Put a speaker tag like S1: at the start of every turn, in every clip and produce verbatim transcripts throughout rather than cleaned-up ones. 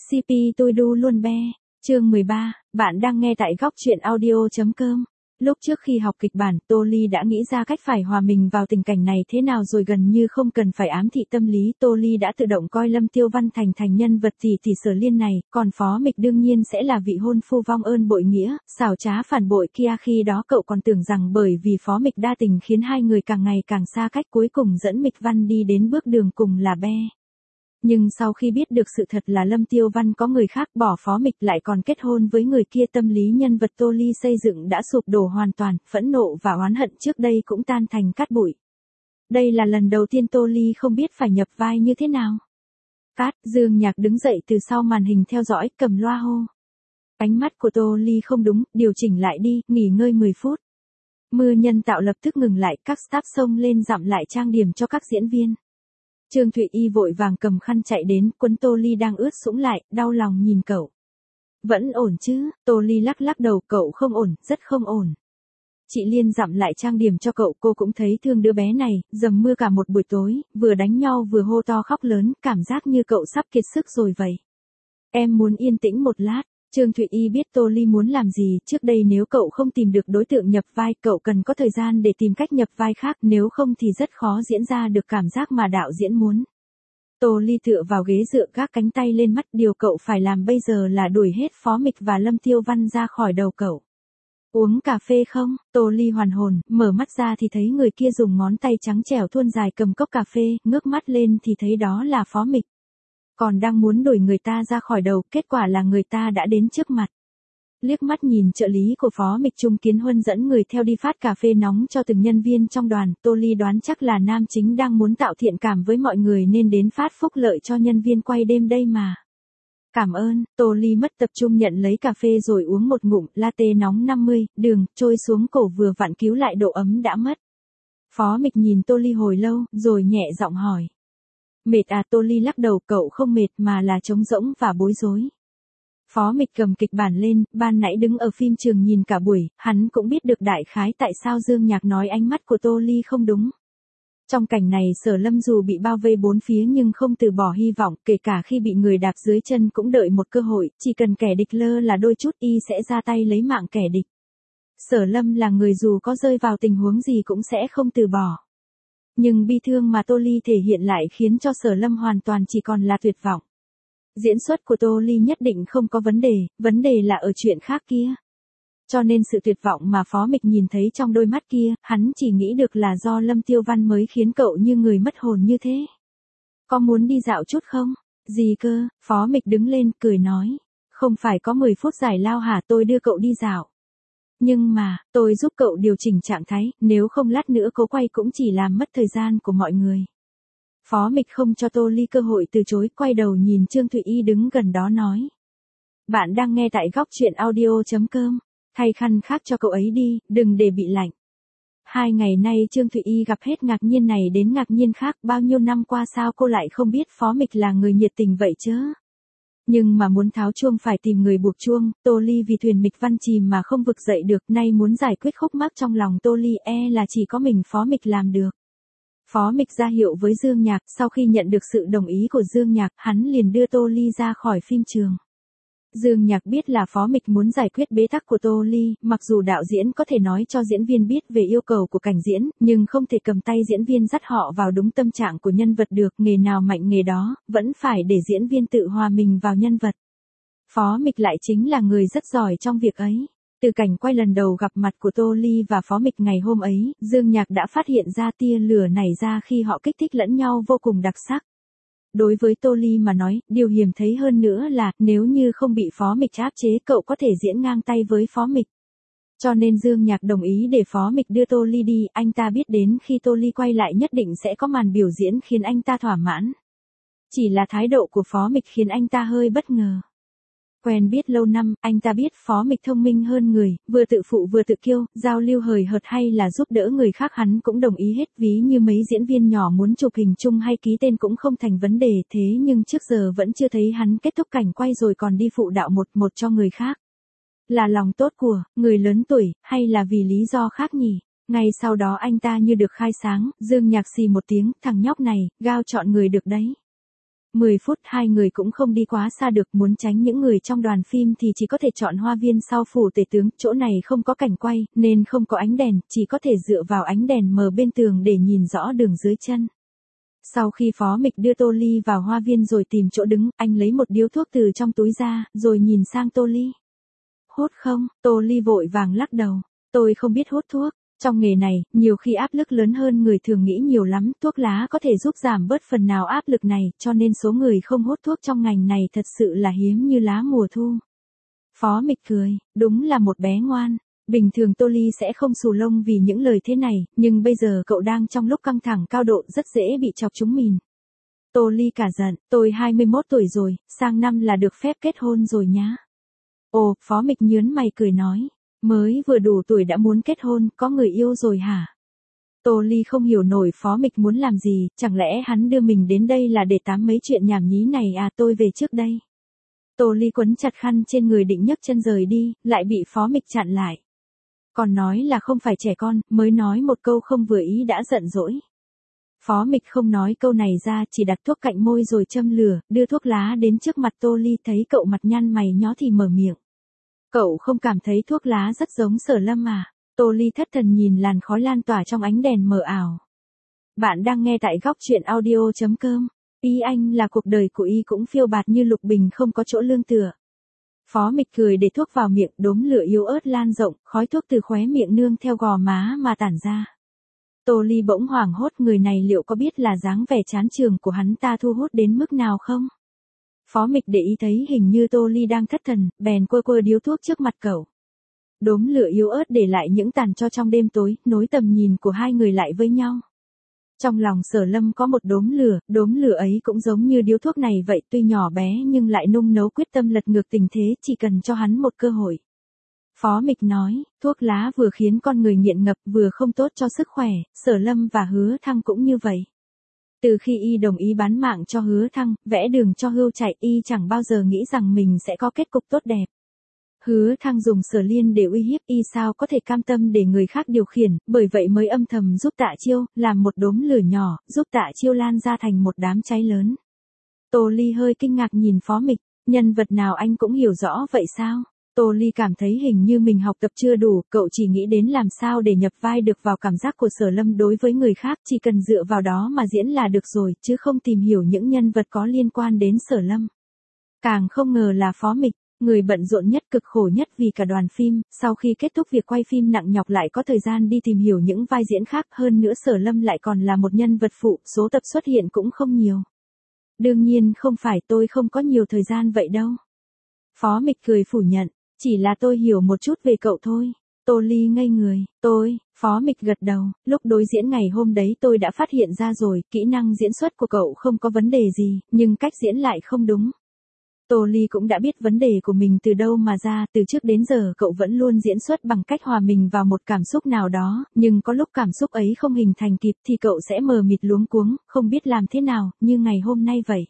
S1: xê pê tôi đu luôn be. Chương mười ba, bạn đang nghe tại góc truyện audio.com. Lúc trước khi học kịch bản, Tô Ly đã nghĩ ra cách phải hòa mình vào tình cảnh này thế nào rồi, gần như không cần phải ám thị tâm lý, Tô Ly đã tự động coi Lâm Tiêu Văn thành thành nhân vật tỷ tỷ Sở Liên này, còn Phó Mịch đương nhiên sẽ là vị hôn phu vong ơn bội nghĩa, xảo trá phản bội kia. Khi đó cậu còn tưởng rằng bởi vì Phó Mịch đa tình khiến hai người càng ngày càng xa cách, cuối cùng dẫn Mịch Văn đi đến bước đường cùng là be. Nhưng sau khi biết được sự thật là Lâm Tiêu Văn có người khác, bỏ Phó Mịch lại còn kết hôn với người kia, tâm lý nhân vật Tô Ly xây dựng đã sụp đổ hoàn toàn, phẫn nộ và oán hận trước đây cũng tan thành cát bụi. Đây là lần đầu tiên Tô Ly không biết phải nhập vai như thế nào. Cát, Dương Nhạc đứng dậy từ sau màn hình theo dõi, cầm loa hô. Ánh mắt của Tô Ly không đúng, điều chỉnh lại đi, nghỉ ngơi mười phút. Mưa nhân tạo lập tức ngừng lại, các staff xông lên dặm lại trang điểm cho các diễn viên. Trương Thụy Y vội vàng cầm khăn chạy đến, quấn Tô Ly đang ướt sũng lại, đau lòng nhìn cậu. Vẫn ổn chứ? Tô Ly lắc lắc đầu, cậu không ổn, rất không ổn. Chị Liên dặm lại trang điểm cho cậu, cô cũng thấy thương đứa bé này, dầm mưa cả một buổi tối, vừa đánh nhau vừa hô to khóc lớn, cảm giác như cậu sắp kiệt sức rồi vậy. Em muốn yên tĩnh một lát. Trương Thụy Y biết Tô Ly muốn làm gì, trước đây nếu cậu không tìm được đối tượng nhập vai, cậu cần có thời gian để tìm cách nhập vai khác, nếu không thì rất khó diễn ra được cảm giác mà đạo diễn muốn. Tô Ly tựa vào ghế dựa, gác cánh tay lên mắt, điều cậu phải làm bây giờ là đuổi hết Phó Mịch và Lâm Tiêu Văn ra khỏi đầu cậu. Uống cà phê không? Tô Ly hoàn hồn, mở mắt ra thì thấy người kia dùng ngón tay trắng trẻo thuôn dài cầm cốc cà phê, ngước mắt lên thì thấy đó là Phó Mịch. Còn đang muốn đuổi người ta ra khỏi đầu, kết quả là người ta đã đến trước mặt. Liếc mắt nhìn trợ lý của Phó Mịch Trung Kiến Huân dẫn người theo đi phát cà phê nóng cho từng nhân viên trong đoàn, Tô Ly đoán chắc là nam chính đang muốn tạo thiện cảm với mọi người nên đến phát phúc lợi cho nhân viên quay đêm đây mà. Cảm ơn. Tô Ly mất tập trung nhận lấy cà phê rồi uống một ngụm, latte nóng năm mươi, đường, trôi xuống cổ vừa vặn cứu lại độ ấm đã mất. Phó Mịch nhìn Tô Ly hồi lâu, rồi nhẹ giọng hỏi. Mệt à? Tô Ly lắc đầu, cậu không mệt mà là trống rỗng và bối rối. Phó Mịch cầm kịch bản lên, ban nãy đứng ở phim trường nhìn cả buổi, hắn cũng biết được đại khái tại sao Dương Nhạc nói ánh mắt của Tô Ly không đúng. Trong cảnh này Sở Lâm dù bị bao vây bốn phía nhưng không từ bỏ hy vọng, kể cả khi bị người đạp dưới chân cũng đợi một cơ hội, chỉ cần kẻ địch lơ là đôi chút y sẽ ra tay lấy mạng kẻ địch. Sở Lâm là người dù có rơi vào tình huống gì cũng sẽ không từ bỏ. Nhưng bi thương mà Tô Ly thể hiện lại khiến cho Sở Lâm hoàn toàn chỉ còn là tuyệt vọng. Diễn xuất của Tô Ly nhất định không có vấn đề, vấn đề là ở chuyện khác kia. Cho nên sự tuyệt vọng mà Phó Mịch nhìn thấy trong đôi mắt kia, hắn chỉ nghĩ được là do Lâm Tiêu Văn mới khiến cậu như người mất hồn như thế. Có muốn đi dạo chút không? Gì cơ? Phó Mịch đứng lên, cười nói. Không phải có mười phút giải lao hả, tôi đưa cậu đi dạo. Nhưng mà, tôi giúp cậu điều chỉnh trạng thái, nếu không lát nữa cố quay cũng chỉ làm mất thời gian của mọi người. Phó Mịch không cho Tô Ly cơ hội từ chối, quay đầu nhìn Trương Thụy Y đứng gần đó nói. Bạn đang nghe tại góc truyện audio.com, thay khăn khác cho cậu ấy đi, đừng để bị lạnh. Hai ngày nay Trương Thụy Y gặp hết ngạc nhiên này đến ngạc nhiên khác, bao nhiêu năm qua sao cô lại không biết Phó Mịch là người nhiệt tình vậy chứ? Nhưng mà muốn tháo chuông phải tìm người buộc chuông, Tô Ly vì thuyền Mịch Văn chìm mà không vực dậy được, nay muốn giải quyết khúc mắc trong lòng Tô Ly e là chỉ có mình Phó Mịch làm được. Phó Mịch ra hiệu với Dương Nhạc, sau khi nhận được sự đồng ý của Dương Nhạc, hắn liền đưa Tô Ly ra khỏi phim trường. Dương Nhạc biết là Phó Mịch muốn giải quyết bế tắc của Tô Ly, mặc dù đạo diễn có thể nói cho diễn viên biết về yêu cầu của cảnh diễn, nhưng không thể cầm tay diễn viên dắt họ vào đúng tâm trạng của nhân vật được, nghề nào mạnh nghề đó, vẫn phải để diễn viên tự hòa mình vào nhân vật. Phó Mịch lại chính là người rất giỏi trong việc ấy. Từ cảnh quay lần đầu gặp mặt của Tô Ly và Phó Mịch ngày hôm ấy, Dương Nhạc đã phát hiện ra tia lửa nảy ra khi họ kích thích lẫn nhau vô cùng đặc sắc. Đối với Tô Ly mà nói, điều hiếm thấy hơn nữa là, nếu như không bị Phó Mịch áp chế cậu có thể diễn ngang tay với Phó Mịch. Cho nên Dương Nhạc đồng ý để Phó Mịch đưa Tô Ly đi, anh ta biết đến khi Tô Ly quay lại nhất định sẽ có màn biểu diễn khiến anh ta thỏa mãn. Chỉ là thái độ của Phó Mịch khiến anh ta hơi bất ngờ. Quen biết lâu năm, anh ta biết Phó Mịch thông minh hơn người, vừa tự phụ vừa tự kiêu, giao lưu hời hợt hay là giúp đỡ người khác hắn cũng đồng ý hết, ví như mấy diễn viên nhỏ muốn chụp hình chung hay ký tên cũng không thành vấn đề, thế nhưng trước giờ vẫn chưa thấy hắn kết thúc cảnh quay rồi còn đi phụ đạo một một cho người khác. Là lòng tốt của người lớn tuổi, hay là vì lý do khác nhỉ? Ngay sau đó anh ta như được khai sáng, Dương Nhạc xì một tiếng, thằng nhóc này, gao chọn người được đấy. mười phút hai người cũng không đi quá xa được, muốn tránh những người trong đoàn phim thì chỉ có thể chọn hoa viên sau phủ tể tướng, chỗ này không có cảnh quay, nên không có ánh đèn, chỉ có thể dựa vào ánh đèn mờ bên tường để nhìn rõ đường dưới chân. Sau khi Phó Mịch đưa Tô Ly vào hoa viên rồi tìm chỗ đứng, anh lấy một điếu thuốc từ trong túi ra, rồi nhìn sang Tô Ly. Hút không? Tô Ly vội vàng lắc đầu. Tôi không biết hút thuốc. Trong nghề này, nhiều khi áp lực lớn hơn người thường nghĩ nhiều lắm, thuốc lá có thể giúp giảm bớt phần nào áp lực này, cho nên số người không hút thuốc trong ngành này thật sự là hiếm như lá mùa thu. Phó Mịch cười, đúng là một bé ngoan. Bình thường Tô Ly sẽ không xù lông vì những lời thế này, nhưng bây giờ cậu đang trong lúc căng thẳng cao độ rất dễ bị chọc trúng mìn. Tô Ly cả giận, tôi hai mươi mốt tuổi rồi, sang năm là được phép kết hôn rồi nhá. Ồ, Phó Mịch nhớn mày cười nói, mới vừa đủ tuổi đã muốn kết hôn, có người yêu rồi hả? Tô Ly không hiểu nổi Phó Mịch muốn làm gì, chẳng lẽ hắn đưa mình đến đây là để tám mấy chuyện nhảm nhí này à, tôi về trước đây. Tô Ly quấn chặt khăn trên người định nhấc chân rời đi, lại bị Phó Mịch chặn lại. Còn nói là không phải trẻ con, mới nói một câu không vừa ý đã giận dỗi. Phó Mịch không nói câu này ra, chỉ đặt thuốc cạnh môi rồi châm lửa, đưa thuốc lá đến trước mặt Tô Ly, thấy cậu mặt nhăn mày nhó thì mở miệng. Cậu không cảm thấy thuốc lá rất giống Sở Lâm à? Tô Ly thất thần nhìn làn khói lan tỏa trong ánh đèn mờ ảo. Bạn đang nghe tại góc truyện audio chấm com. Ý anh là cuộc đời của y cũng phiêu bạt như lục bình không có chỗ lương tựa. Phó Mịch cười để thuốc vào miệng, đốm lửa yếu ớt lan rộng, khói thuốc từ khóe miệng nương theo gò má mà tản ra. Tô Ly bỗng hoảng hốt, người này liệu có biết là dáng vẻ chán chường của hắn ta thu hút đến mức nào không? Phó Mịch để ý thấy hình như Tô Ly đang thất thần, bèn quơ quơ điếu thuốc trước mặt cậu. Đốm lửa yếu ớt để lại những tàn tro trong đêm tối, nối tầm nhìn của hai người lại với nhau. Trong lòng Sở Lâm có một đốm lửa, đốm lửa ấy cũng giống như điếu thuốc này vậy, tuy nhỏ bé nhưng lại nung nấu quyết tâm lật ngược tình thế, chỉ cần cho hắn một cơ hội. Phó Mịch nói, thuốc lá vừa khiến con người nghiện ngập, vừa không tốt cho sức khỏe, Sở Lâm và Hứa Thăng cũng như vậy. Từ khi y đồng ý bán mạng cho Hứa Thăng, vẽ đường cho Hưu chạy, y chẳng bao giờ nghĩ rằng mình sẽ có kết cục tốt đẹp. Hứa Thăng dùng Sở Liên để uy hiếp y, sao có thể cam tâm để người khác điều khiển, bởi vậy mới âm thầm giúp Tạ Chiêu, làm một đốm lửa nhỏ, giúp Tạ Chiêu lan ra thành một đám cháy lớn. Tô Ly hơi kinh ngạc nhìn Phó Mịch, nhân vật nào anh cũng hiểu rõ vậy sao? Tô Ly cảm thấy hình như mình học tập chưa đủ, cậu chỉ nghĩ đến làm sao để nhập vai được vào cảm giác của Sở Lâm đối với người khác, chỉ cần dựa vào đó mà diễn là được rồi, chứ không tìm hiểu những nhân vật có liên quan đến Sở Lâm. Càng không ngờ là Phó Mịch, người bận rộn nhất, cực khổ nhất vì cả đoàn phim, sau khi kết thúc việc quay phim nặng nhọc lại có thời gian đi tìm hiểu những vai diễn khác, hơn nữa Sở Lâm lại còn là một nhân vật phụ, số tập xuất hiện cũng không nhiều. Đương nhiên không phải, tôi không có nhiều thời gian vậy đâu. Phó Mịch cười phủ nhận, chỉ là tôi hiểu một chút về cậu thôi. Tô Ly ngây người, tôi, Phó Mịch gật đầu, lúc đối diễn ngày hôm đấy tôi đã phát hiện ra rồi, kỹ năng diễn xuất của cậu không có vấn đề gì, nhưng cách diễn lại không đúng. Tô Ly cũng đã biết vấn đề của mình từ đâu mà ra, từ trước đến giờ cậu vẫn luôn diễn xuất bằng cách hòa mình vào một cảm xúc nào đó, nhưng có lúc cảm xúc ấy không hình thành kịp thì cậu sẽ mờ mịt luống cuống, không biết làm thế nào, như ngày hôm nay vậy.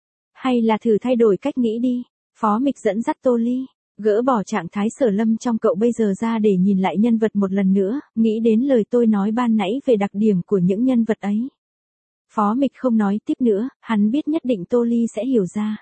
S1: Hay là thử thay đổi cách nghĩ đi, Phó Mịch dẫn dắt Tô Ly, gỡ bỏ trạng thái Sở Lâm trong cậu bây giờ ra để nhìn lại nhân vật một lần nữa, nghĩ đến lời tôi nói ban nãy về đặc điểm của những nhân vật ấy. Phó Mịch không nói tiếp nữa, hắn biết nhất định Tô Ly sẽ hiểu ra.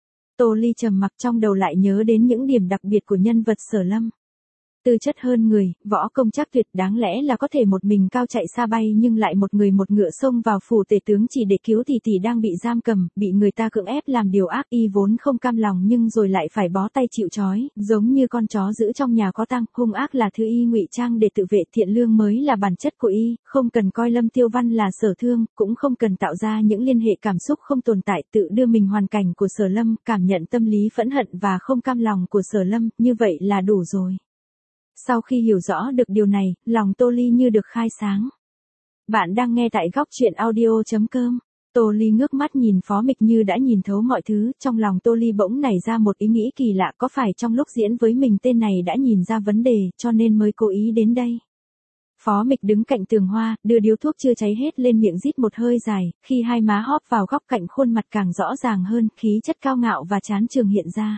S1: Tô Ly trầm mặc, trong đầu lại nhớ đến những điểm đặc biệt của nhân vật Sở Lâm. Tư chất hơn người, võ công chắc tuyệt, đáng lẽ là có thể một mình cao chạy xa bay nhưng lại một người một ngựa xông vào phủ tể tướng chỉ để cứu tỷ tỷ đang bị giam cầm, bị người ta cưỡng ép làm điều ác, y vốn không cam lòng nhưng rồi lại phải bó tay chịu trói, giống như con chó giữ trong nhà có tang, hung ác là thứ y ngụy trang để tự vệ, thiện lương mới là bản chất của y, không cần coi Lâm Tiêu Văn là Sở Thương, cũng không cần tạo ra những liên hệ cảm xúc không tồn tại, tự đưa mình hoàn cảnh của Sở Lâm, cảm nhận tâm lý phẫn hận và không cam lòng của Sở Lâm, như vậy là đủ rồi. Sau khi hiểu rõ được điều này, lòng Tô Ly như được khai sáng. Bạn đang nghe tại góc truyện audio chấm com. Tô Ly ngước mắt nhìn Phó Mịch như đã nhìn thấu mọi thứ, trong lòng Tô Ly bỗng nảy ra một ý nghĩ kỳ lạ, có phải trong lúc diễn với mình tên này đã nhìn ra vấn đề, cho nên mới cố ý đến đây. Phó Mịch đứng cạnh tường hoa, đưa điếu thuốc chưa cháy hết lên miệng rít một hơi dài, khi hai má hóp vào góc cạnh khuôn mặt càng rõ ràng hơn, khí chất cao ngạo và chán chường hiện ra.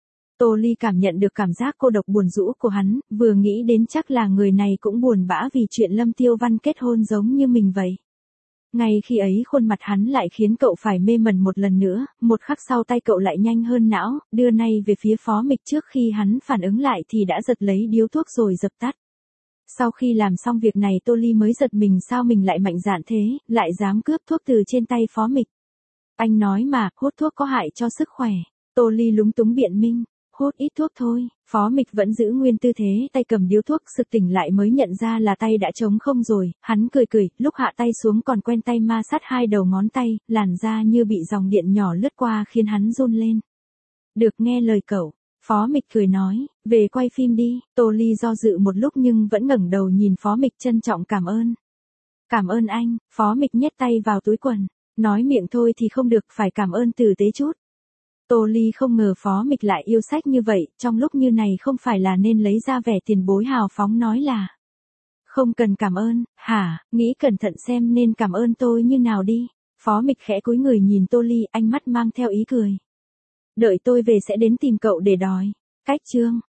S1: Tô Ly cảm nhận được cảm giác cô độc buồn rũ của hắn, vừa nghĩ đến chắc là người này cũng buồn bã vì chuyện Lâm Tiêu Văn kết hôn giống như mình vậy. Ngay khi ấy khuôn mặt hắn lại khiến cậu phải mê mẩn một lần nữa, một khắc sau tay cậu lại nhanh hơn não, đưa nay về phía Phó Mịch trước khi hắn phản ứng lại thì đã giật lấy điếu thuốc rồi dập tắt. Sau khi làm xong việc này Tô Ly mới giật mình sao mình lại mạnh dạn thế, lại dám cướp thuốc từ trên tay Phó Mịch. Anh nói mà, hút thuốc có hại cho sức khỏe. Tô Ly lúng túng biện minh, hút ít thuốc thôi. Phó Mịch vẫn giữ nguyên tư thế, tay cầm điếu thuốc, sực tỉnh lại mới nhận ra là tay đã trống không rồi, hắn cười cười, lúc hạ tay xuống còn quen tay ma sát hai đầu ngón tay, làn da như bị dòng điện nhỏ lướt qua khiến hắn run lên. Được nghe lời cậu. Phó Mịch cười nói, về quay phim đi. Tô Ly do dự một lúc nhưng vẫn ngẩng đầu nhìn Phó Mịch trân trọng cảm ơn. Cảm ơn anh. Phó Mịch nhét tay vào túi quần, nói miệng thôi thì không được, phải cảm ơn tử tế chút. Tô Ly không ngờ Phó Mịch lại yêu sách như vậy, trong lúc như này không phải là nên lấy ra vẻ tiền bối hào phóng nói là không cần cảm ơn, hả, nghĩ cẩn thận xem nên cảm ơn tôi như nào đi. Phó Mịch khẽ cúi người nhìn Tô Ly, ánh mắt mang theo ý cười. Đợi tôi về sẽ đến tìm cậu để đòi. Cách chương